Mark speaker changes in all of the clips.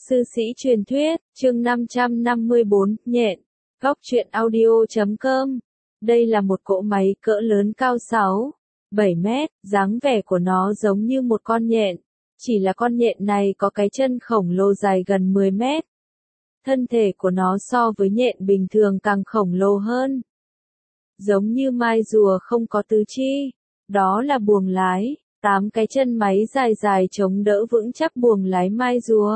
Speaker 1: Sư sĩ truyền thuyết, chương 554, nhện. Góc truyện audio.com. Đây là một cỗ máy cỡ lớn cao 7 mét, dáng vẻ của nó giống như một con nhện. Chỉ là con nhện này có cái chân khổng lồ dài gần 10 mét. Thân thể của nó so với nhện bình thường càng khổng lồ hơn. Giống như mai rùa không có tứ chi. Đó là buồng lái, 8 cái chân máy dài dài chống đỡ vững chắc buồng lái mai rùa.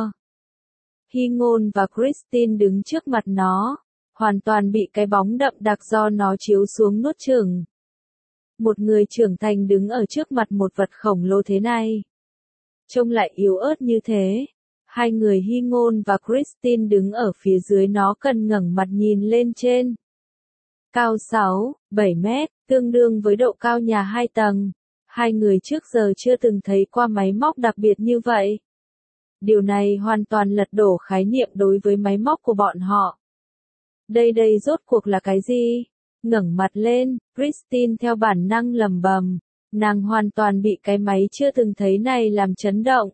Speaker 1: Hy Ngôn và Christine đứng trước mặt nó, hoàn toàn bị cái bóng đậm đặc do nó chiếu xuống nuốt chửng. Một người trưởng thành đứng ở trước mặt một vật khổng lồ thế này, trông lại yếu ớt như thế. Hai người Hy Ngôn và Christine đứng ở phía dưới nó cần ngẩng mặt nhìn lên trên. Cao 7 mét, tương đương với độ cao nhà 2 tầng. Hai người trước giờ chưa từng thấy qua máy móc đặc biệt như vậy. Điều này hoàn toàn lật đổ khái niệm đối với máy móc của bọn họ. Đây rốt cuộc là cái gì? Ngẩng mặt lên, Christine theo bản năng lẩm bẩm. Nàng hoàn toàn bị cái máy chưa từng thấy này làm chấn động.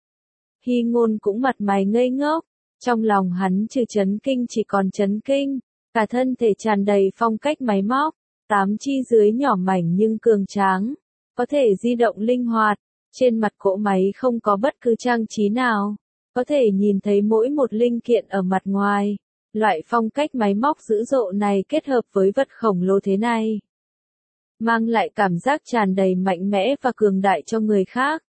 Speaker 1: Hy Ngôn cũng mặt mày ngây ngốc. Trong lòng hắn trừ chấn kinh chỉ còn chấn kinh. Cả thân thể tràn đầy phong cách máy móc. 8 chi dưới nhỏ mảnh nhưng cường tráng. Có thể di động linh hoạt. Trên mặt cỗ máy không có bất cứ trang trí nào. Có thể nhìn thấy mỗi một linh kiện ở mặt ngoài. Loại phong cách máy móc dữ dội này kết hợp với vật khổng lồ thế này, mang lại cảm giác tràn đầy mạnh mẽ và cường đại cho người khác.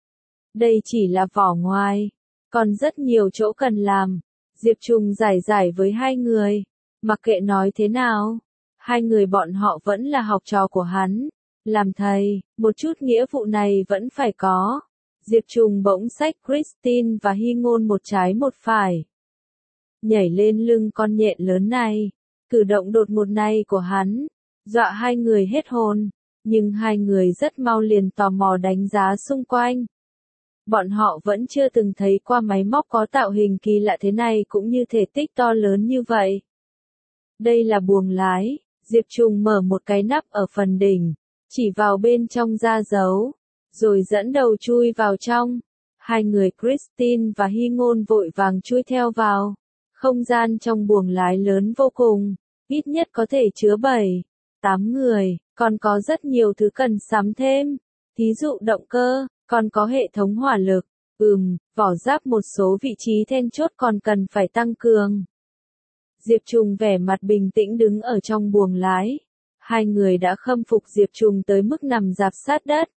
Speaker 1: Đây chỉ là vỏ ngoài. Còn rất nhiều chỗ cần làm. Diệp Trùng giải với hai người. Mặc kệ nói thế nào, hai người bọn họ vẫn là học trò của hắn. Làm thầy, một chút nghĩa vụ này vẫn phải có. Diệp Trùng bỗng xách Christine và Hy Ngôn một trái một phải. Nhảy lên lưng con nhện lớn này. Cử động đột ngột này của hắn, dọa hai người hết hồn. Nhưng hai người rất mau liền tò mò đánh giá xung quanh. Bọn họ vẫn chưa từng thấy qua máy móc có tạo hình kỳ lạ thế này cũng như thể tích to lớn như vậy. Đây là buồng lái. Diệp Trùng mở một cái nắp ở phần đỉnh, chỉ vào bên trong ra dấu, rồi dẫn đầu chui vào trong. Hai người Christine và Hy Ngôn vội vàng chui theo vào. Không gian trong buồng lái lớn vô cùng, ít nhất có thể chứa 7-8 người, còn có rất nhiều thứ cần sắm thêm. Thí dụ động cơ, còn có hệ thống hỏa lực, vỏ giáp một số vị trí then chốt còn cần phải tăng cường. Diệp Trùng vẻ mặt bình tĩnh đứng ở trong buồng lái. Hai người đã khâm phục Diệp Trùng tới mức nằm rạp sát đất.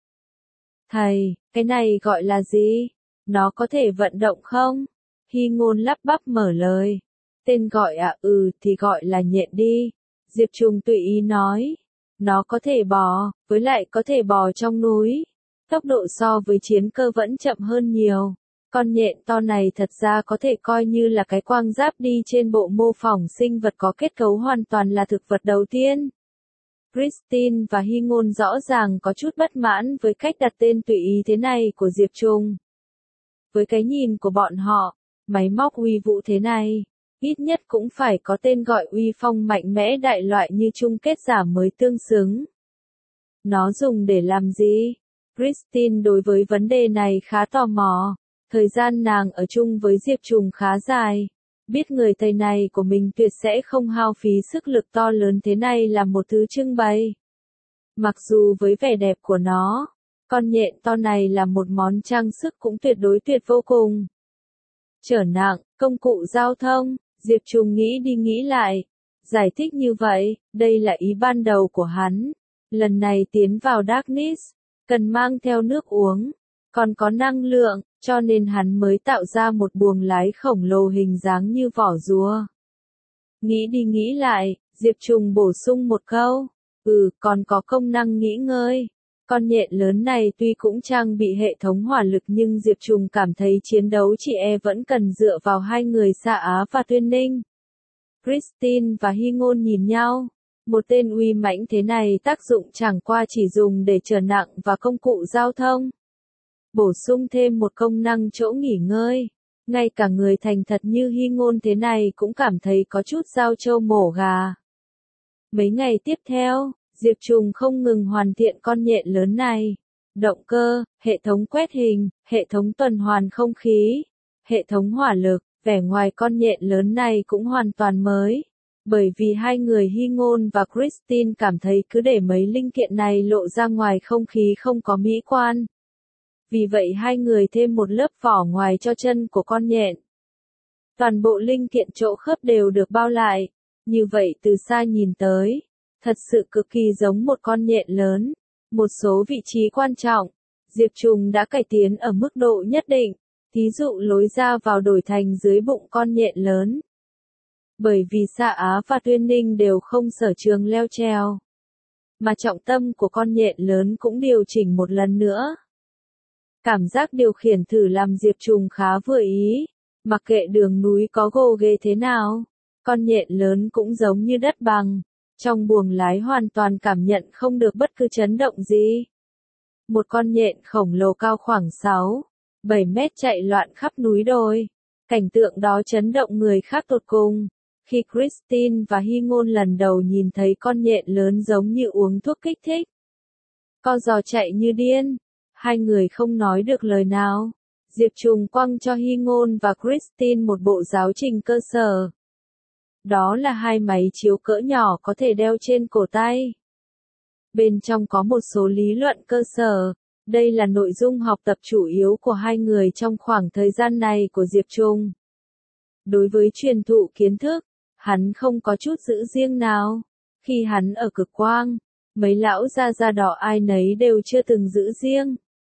Speaker 1: Thầy, cái này gọi là gì? Nó có thể vận động không? Hy Ngôn lắp bắp mở lời. Tên gọi thì gọi là nhện đi. Diệp Trùng tùy ý nói. Nó có thể bò, với lại có thể bò trong núi. Tốc độ so với chiến cơ vẫn chậm hơn nhiều. Con nhện to này thật ra có thể coi như là cái quang giáp đi trên bộ mô phỏng sinh vật có kết cấu hoàn toàn là thực vật đầu tiên. Christine và Hy Ngôn rõ ràng có chút bất mãn với cách đặt tên tùy ý thế này của Diệp Trùng. Với cái nhìn của bọn họ, máy móc uy vũ thế này, ít nhất cũng phải có tên gọi uy phong mạnh mẽ đại loại như chung kết giả mới tương xứng. Nó dùng để làm gì? Christine đối với vấn đề này khá tò mò. Thời gian nàng ở chung với Diệp Trùng khá dài. Biết người thầy này của mình tuyệt sẽ không hao phí sức lực to lớn thế này làm một thứ trưng bày. Mặc dù với vẻ đẹp của nó, con nhện to này là một món trang sức cũng tuyệt đối tuyệt vô cùng. Trở nặng, công cụ giao thông, Diệp Trùng nghĩ đi nghĩ lại. Giải thích như vậy, đây là ý ban đầu của hắn. Lần này tiến vào Darkness, cần mang theo nước uống, còn có năng lượng, cho nên hắn mới tạo ra một buồng lái khổng lồ hình dáng như vỏ rùa. Nghĩ đi nghĩ lại, Diệp Trùng bổ sung một câu. Còn có công năng nghỉ ngơi. Con nhện lớn này tuy cũng trang bị hệ thống hỏa lực nhưng Diệp Trùng cảm thấy chiến đấu vẫn cần dựa vào hai người Sa Á và Tuyên Ninh. Christine và Hy Ngôn nhìn nhau. Một tên uy mãnh thế này tác dụng chẳng qua chỉ dùng để chở nặng và công cụ giao thông. Bổ sung thêm một công năng chỗ nghỉ ngơi. Ngay cả người thành thật như Hy Ngôn thế này cũng cảm thấy có chút dao trâu mổ gà. Mấy ngày tiếp theo, Diệp Trùng không ngừng hoàn thiện con nhện lớn này. Động cơ, hệ thống quét hình, hệ thống tuần hoàn không khí, hệ thống hỏa lực, Vẻ ngoài con nhện lớn này cũng hoàn toàn mới. Bởi vì hai người Hy Ngôn và Christine cảm thấy cứ để mấy linh kiện này lộ ra ngoài không khí không có mỹ quan. Vì vậy hai người thêm một lớp vỏ ngoài cho chân của con nhện. Toàn bộ linh kiện chỗ khớp đều được bao lại. Như vậy từ xa nhìn tới, thật sự cực kỳ giống một con nhện lớn. Một số vị trí quan trọng, Diệp Trùng đã cải tiến ở mức độ nhất định. Thí dụ lối ra vào đổi thành dưới bụng con nhện lớn. Bởi vì Sa Á và Tuyên Ninh đều không sở trường leo trèo. Mà trọng tâm của con nhện lớn cũng điều chỉnh một lần nữa. Cảm giác điều khiển thử làm Diệp Trùng khá vừa ý. Mặc kệ đường núi có gồ ghề thế nào, con nhện lớn cũng giống như đất bằng. Trong buồng lái hoàn toàn cảm nhận không được bất cứ chấn động gì. Một con nhện khổng lồ cao khoảng 6-7 mét chạy loạn khắp núi đồi. Cảnh tượng đó chấn động người khác tột cùng. Khi Christine và Hy Ngôn lần đầu nhìn thấy con nhện lớn giống như uống thuốc kích thích. Co giò chạy như điên. Hai người không nói được lời nào. Diệp Trùng quăng cho Hy Ngôn và Christine một bộ giáo trình cơ sở. Đó là hai máy chiếu cỡ nhỏ có thể đeo trên cổ tay. Bên trong có một số lý luận cơ sở. Đây là nội dung học tập chủ yếu của hai người trong khoảng thời gian này của Diệp Trùng. Đối với truyền thụ kiến thức, hắn không có chút giữ riêng nào. Khi hắn ở Cực Quang, mấy lão gia gia đỏ ai nấy đều chưa từng giữ riêng.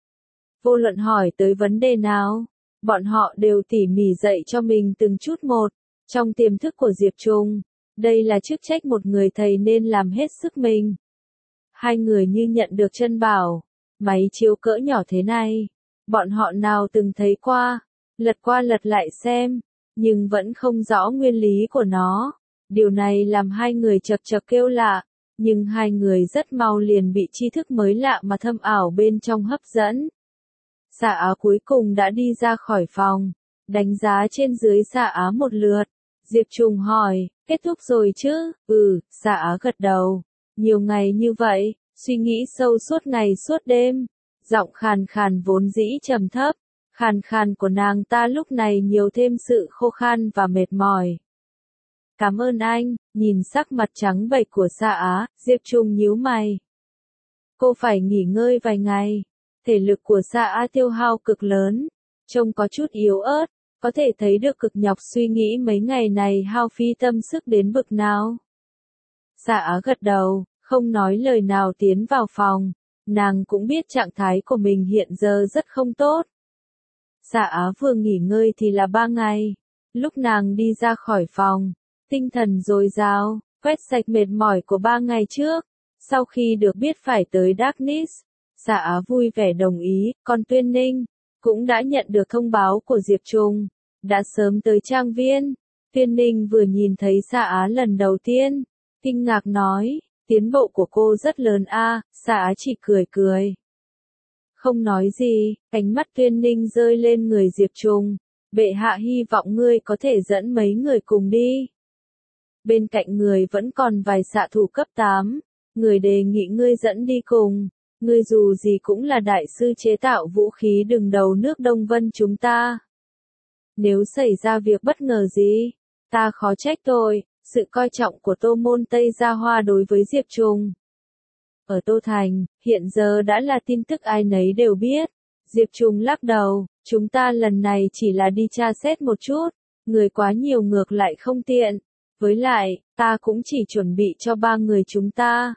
Speaker 1: Vô luận hỏi tới vấn đề nào, bọn họ đều tỉ mỉ dạy cho mình từng chút một. Trong tiềm thức của Diệp Trùng, đây là chức trách một người thầy nên làm hết sức mình. Hai người như nhận được chân bảo, máy chiếu cỡ nhỏ thế này, bọn họ nào từng thấy qua lật lại xem, nhưng vẫn không rõ nguyên lý của nó. Điều này làm hai người chật chật kêu lạ, nhưng hai người rất mau liền bị tri thức mới lạ mà thâm ảo bên trong hấp dẫn. Sa Á cuối cùng đã đi ra khỏi phòng, đánh giá trên dưới Sa Á một lượt. Diệp Trùng hỏi, kết thúc rồi chứ? Sa Á gật đầu. Nhiều ngày như vậy, suy nghĩ sâu suốt ngày suốt đêm. Giọng khàn khàn vốn dĩ trầm thấp, khàn khàn của nàng ta lúc này nhiều thêm sự khô khan và mệt mỏi. Cảm ơn anh, nhìn sắc mặt trắng bệch của Sa Á, Diệp Trùng nhíu mày. Cô phải nghỉ ngơi vài ngày. Thể lực của Sa Á tiêu hao cực lớn, trông có chút yếu ớt, có thể thấy được cực nhọc suy nghĩ mấy ngày này hao phí tâm sức đến bực nào. Sa Á gật đầu, không nói lời nào tiến vào phòng, nàng cũng biết trạng thái của mình hiện giờ rất không tốt. Sa Á vừa nghỉ ngơi thì là 3 ngày, lúc nàng đi ra khỏi phòng, tinh thần dồi dào, quét sạch mệt mỏi của 3 ngày trước, sau khi được biết phải tới Darkness. Sa Á vui vẻ đồng ý, còn Tuyên Ninh cũng đã nhận được thông báo của Diệp Trùng, đã sớm tới trang viên. Tuyên Ninh vừa nhìn thấy Sa Á lần đầu tiên, kinh ngạc nói, tiến bộ của cô rất lớn a. Sa Á chỉ cười cười, không nói gì. Ánh mắt Tuyên Ninh rơi lên người Diệp Trùng, bệ hạ hy vọng ngươi có thể dẫn mấy người cùng đi. Bên cạnh người vẫn còn vài xạ thủ cấp 8, người đề nghị ngươi dẫn đi cùng. Ngươi dù gì cũng là đại sư chế tạo vũ khí đứng đầu nước Đông Vân chúng ta. Nếu xảy ra việc bất ngờ gì, ta khó trách tôi. Sự coi trọng của Tô Môn Tây Gia Hoa đối với Diệp Trùng. Ở Tô Thành, hiện giờ đã là tin tức ai nấy đều biết. Diệp Trùng lắc đầu, chúng ta lần này chỉ là đi tra xét một chút, người quá nhiều ngược lại không tiện. Với lại, ta cũng chỉ chuẩn bị cho 3 người chúng ta.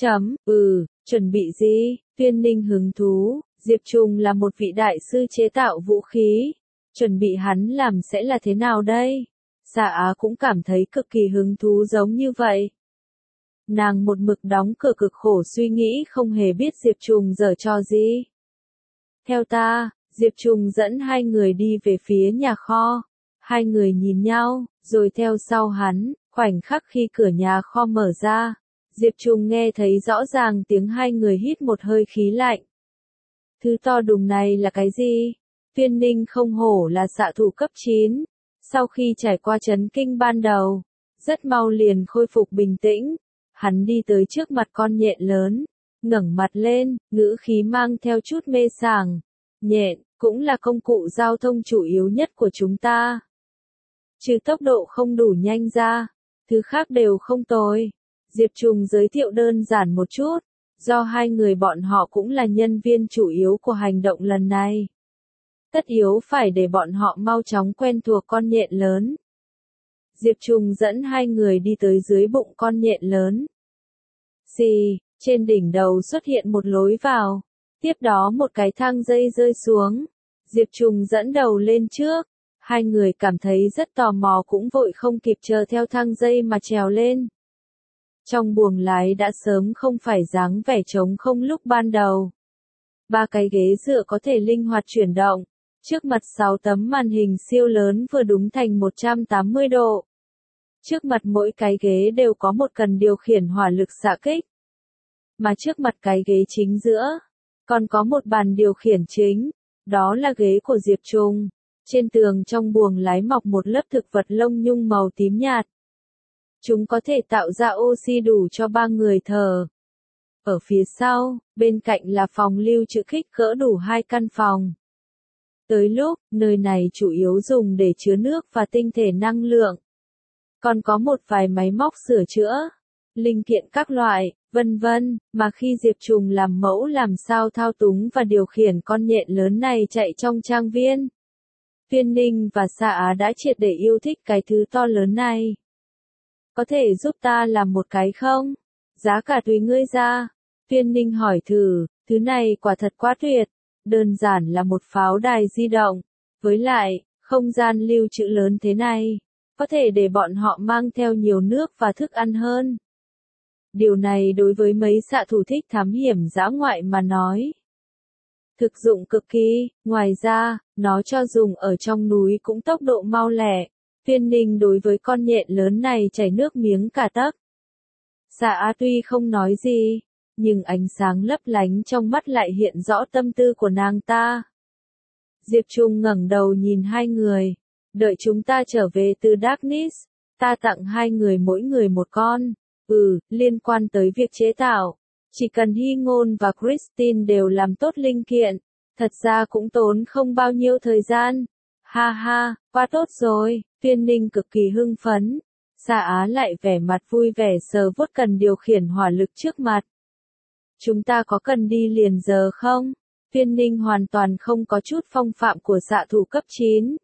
Speaker 1: Chuẩn bị gì? Tuyên Ninh hứng thú, Diệp Trùng là một vị đại sư chế tạo vũ khí. Chuẩn bị hắn làm sẽ là thế nào đây? Sa Á cũng cảm thấy cực kỳ hứng thú giống như vậy. Nàng một mực đóng cửa cực khổ suy nghĩ không hề biết Diệp Trùng giở trò gì. Theo ta, Diệp Trùng dẫn hai người đi về phía nhà kho. Hai người nhìn nhau, rồi theo sau hắn, khoảnh khắc khi cửa nhà kho mở ra. Diệp Trùng nghe thấy rõ ràng tiếng hai người hít một hơi khí lạnh. Thứ to đùng này là cái gì? Tuyên Ninh không hổ là xạ thủ cấp 9. Sau khi trải qua chấn kinh ban đầu, rất mau liền khôi phục bình tĩnh. Hắn đi tới trước mặt con nhện lớn, ngẩng mặt lên, ngữ khí mang theo chút mê sảng. Nhện, cũng là công cụ giao thông chủ yếu nhất của chúng ta. Trừ tốc độ không đủ nhanh ra, thứ khác đều không tồi. Diệp Trùng giới thiệu đơn giản một chút, do hai người bọn họ cũng là nhân viên chủ yếu của hành động lần này. Tất yếu phải để bọn họ mau chóng quen thuộc con nhện lớn. Diệp Trùng dẫn hai người đi tới dưới bụng con nhện lớn. Xì, trên đỉnh đầu xuất hiện một lối vào, tiếp đó một cái thang dây rơi xuống. Diệp Trùng dẫn đầu lên trước, hai người cảm thấy rất tò mò cũng vội không kịp chờ theo thang dây mà trèo lên. Trong buồng lái đã sớm không phải dáng vẻ trống không lúc ban đầu. Ba cái ghế dựa có thể linh hoạt chuyển động, trước mặt 6 tấm màn hình siêu lớn vừa đúng thành 180 độ. Trước mặt mỗi cái ghế đều có một cần điều khiển hỏa lực xạ kích. Mà trước mặt cái ghế chính giữa, còn có một bàn điều khiển chính, đó là ghế của Diệp Trùng. Trên tường trong buồng lái mọc một lớp thực vật lông nhung màu tím nhạt. Chúng có thể tạo ra oxy đủ cho 3 người thở. Ở phía sau, bên cạnh là phòng lưu trữ kích cỡ đủ 2 căn phòng. Tới lúc, nơi này chủ yếu dùng để chứa nước và tinh thể năng lượng. Còn có một vài máy móc sửa chữa, linh kiện các loại, vân vân, mà khi Diệp Trùng làm mẫu làm sao thao túng và điều khiển con nhện lớn này chạy trong trang viên. Viên Ninh và Sa Á đã triệt để yêu thích cái thứ to lớn này. Có thể giúp ta làm một cái không? Giá cả tùy ngươi ra. Viên Ninh hỏi thử, thứ này quả thật quá tuyệt. Đơn giản là một pháo đài di động. Với lại, không gian lưu trữ lớn thế này, có thể để bọn họ mang theo nhiều nước và thức ăn hơn. Điều này đối với mấy xạ thủ thích thám hiểm dã ngoại mà nói. Thực dụng cực kỳ, ngoài ra, nó cho dùng ở trong núi cũng tốc độ mau lẹ. Viên Ninh đối với con nhện lớn này chảy nước miếng cả tấc. Sa Á tuy không nói gì, nhưng ánh sáng lấp lánh trong mắt lại hiện rõ tâm tư của nàng ta. Diệp Trùng ngẩng đầu nhìn hai người. Đợi chúng ta trở về từ Darkness, ta tặng hai người mỗi người một con. Liên quan tới việc chế tạo. Chỉ cần Hy Ngôn và Christine đều làm tốt linh kiện, thật ra cũng tốn không bao nhiêu thời gian. Ha ha, quá tốt rồi, Viên Ninh cực kỳ hưng phấn. Sa Á lại vẻ mặt vui vẻ sờ vuốt cần điều khiển hỏa lực trước mặt. Chúng ta có cần đi liền giờ không? Viên Ninh hoàn toàn không có chút phong phạm của xạ thủ cấp 9.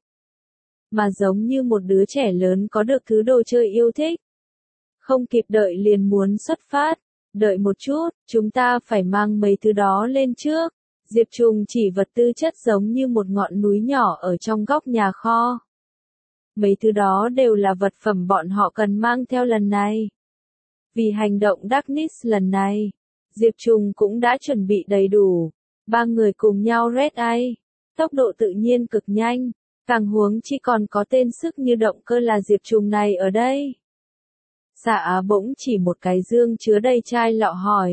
Speaker 1: Mà giống như một đứa trẻ lớn có được thứ đồ chơi yêu thích. Không kịp đợi liền muốn xuất phát. Đợi một chút, chúng ta phải mang mấy thứ đó lên trước. Diệp Trùng chỉ vật tư chất giống như một ngọn núi nhỏ ở trong góc nhà kho. Mấy thứ đó đều là vật phẩm bọn họ cần mang theo lần này. Vì hành động Darkness lần này, Diệp Trùng cũng đã chuẩn bị đầy đủ. Ba người cùng nhau Red Eye. Tốc độ tự nhiên cực nhanh, càng huống chỉ còn có tên sức như động cơ là Diệp Trùng này ở đây. Sa Á bỗng chỉ một cái dương chứa đầy chai lọ hỏi.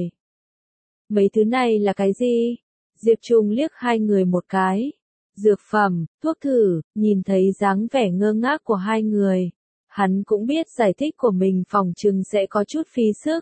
Speaker 1: Mấy thứ này là cái gì? Diệp Trùng liếc hai người một cái. Dược phẩm, thuốc thử, nhìn thấy dáng vẻ ngơ ngác của hai người. Hắn cũng biết giải thích của mình phòng chừng sẽ có chút phí sức.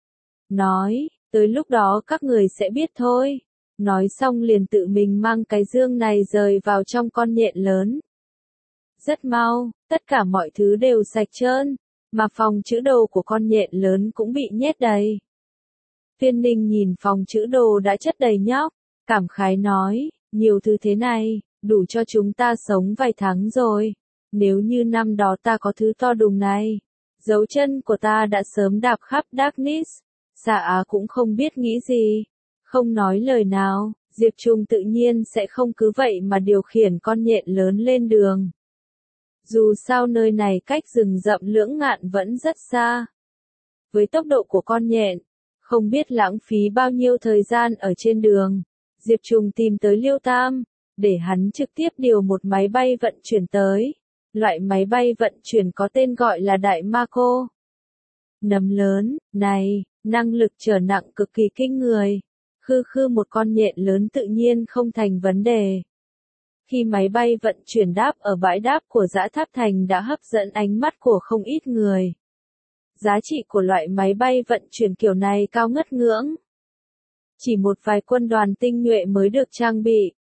Speaker 1: Nói, tới lúc đó các người sẽ biết thôi. Nói xong liền tự mình mang cái dương này rời vào trong con nhện lớn. Rất mau, tất cả mọi thứ đều sạch trơn. Mà phòng trữ đồ của con nhện lớn cũng bị nhét đầy. Viên Ninh nhìn phòng trữ đồ đã chất đầy nhóc, cảm khái nói, nhiều thứ thế này, đủ cho chúng ta sống vài tháng rồi. Nếu như năm đó ta có thứ to đùng này, dấu chân của ta đã sớm đạp khắp Darkness. Sa Á cũng không biết nghĩ gì, không nói lời nào. Diệp Trùng tự nhiên sẽ không cứ vậy mà điều khiển con nhện lớn lên đường. Dù sao nơi này cách rừng rậm Lưỡng Ngạn vẫn rất xa. Với tốc độ của con nhện, không biết lãng phí bao nhiêu thời gian ở trên đường. Diệp Trùng tìm tới Liêu Tam, để hắn trực tiếp điều một máy bay vận chuyển tới. Loại máy bay vận chuyển có tên gọi là Đại Mako. Nấm lớn, này, năng lực chở nặng cực kỳ kinh người. Một con nhện lớn tự nhiên không thành vấn đề. Khi máy bay vận chuyển đáp ở bãi đáp của Dã Tháp Thành đã hấp dẫn ánh mắt của không ít người. Giá trị của loại máy bay vận chuyển kiểu này cao ngất ngưỡng. Chỉ một vài quân đoàn tinh nhuệ mới được trang bị,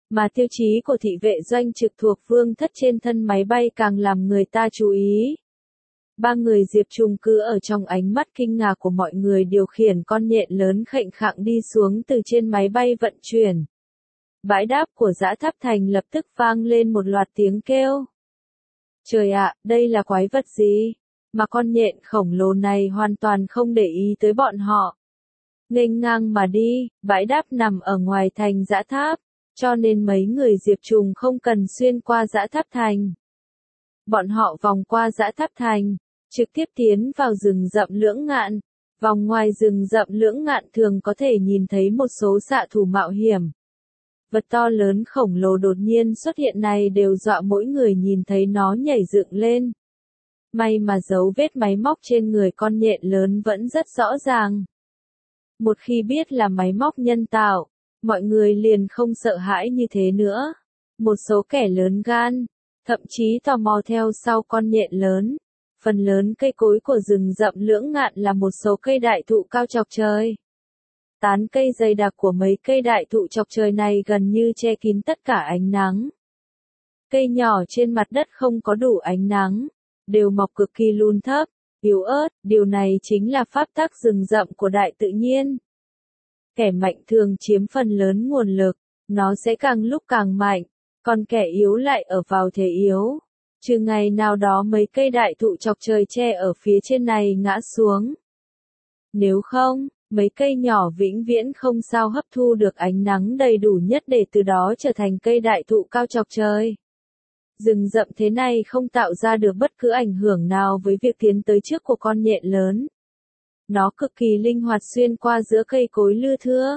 Speaker 1: Mà tiêu chí của thị vệ doanh trực thuộc vương thất trên thân máy bay càng làm người ta chú ý. Ba người Diệp Trùng cứ ở trong ánh mắt kinh ngạc của mọi người điều khiển con nhện lớn khệnh khạng đi xuống từ trên máy bay vận chuyển. Bãi đáp của Dã Tháp Thành lập tức vang lên một loạt tiếng kêu. Trời ạ, đây là quái vật gì? Mà con nhện khổng lồ này hoàn toàn không để ý tới bọn họ. Nghênh ngang mà đi, bãi đáp nằm ở ngoài thành Dã Tháp, cho nên mấy người Diệp Trùng không cần xuyên qua Dã Tháp Thành. Bọn họ vòng qua Dã Tháp Thành, trực tiếp tiến vào rừng rậm Lưỡng Ngạn. Vòng ngoài rừng rậm Lưỡng Ngạn thường có thể nhìn thấy một số xạ thủ mạo hiểm. Vật to lớn khổng lồ đột nhiên xuất hiện này đều dọa mỗi người nhìn thấy nó nhảy dựng lên. May mà dấu vết máy móc trên người con nhện lớn vẫn rất rõ ràng. Một khi biết là máy móc nhân tạo, mọi người liền không sợ hãi như thế nữa. Một số kẻ lớn gan, thậm chí tò mò theo sau con nhện lớn. Phần lớn cây cối của rừng rậm Lưỡng Ngạn là một số cây đại thụ cao chọc trời. Tán cây dày đặc của mấy cây đại thụ chọc trời này gần như che kín tất cả ánh nắng. Cây nhỏ trên mặt đất không có đủ ánh nắng, đều mọc cực kỳ lùn thấp, yếu ớt, điều này chính là pháp tắc rừng rậm của đại tự nhiên. Kẻ mạnh thường chiếm phần lớn nguồn lực, nó sẽ càng lúc càng mạnh, còn kẻ yếu lại ở vào thế yếu. Trừ ngày nào đó mấy cây đại thụ chọc trời che ở phía trên này ngã xuống. Nếu không, mấy cây nhỏ vĩnh viễn không sao hấp thu được ánh nắng đầy đủ nhất để từ đó trở thành cây đại thụ cao chọc trời. Rừng rậm thế này không tạo ra được bất cứ ảnh hưởng nào với việc tiến tới trước của con nhện lớn. Nó cực kỳ linh hoạt xuyên qua giữa cây cối lưa thưa.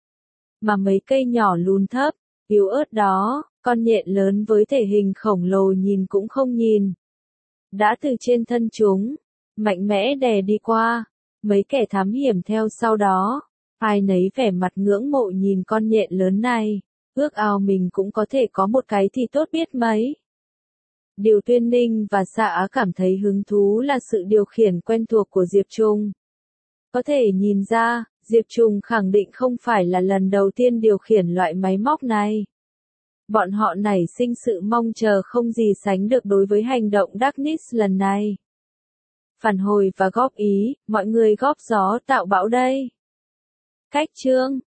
Speaker 1: Mà mấy cây nhỏ lùn thấp, yếu ớt đó, con nhện lớn với thể hình khổng lồ nhìn cũng không nhìn. Đã từ trên thân chúng, mạnh mẽ đè đi qua, mấy kẻ thám hiểm theo sau đó, ai nấy vẻ mặt ngưỡng mộ nhìn con nhện lớn này, ước ao mình cũng có thể có một cái thì tốt biết mấy. Điều Tuyên Ninh và Sa Á cảm thấy hứng thú là sự điều khiển quen thuộc của Diệp Trùng. Có thể nhìn ra, Diệp Trùng khẳng định không phải là lần đầu tiên điều khiển loại máy móc này. Bọn họ nảy sinh sự mong chờ không gì sánh được đối với hành động Darkness lần này. Phản hồi và góp ý, mọi người góp gió tạo bão đây. Cách chương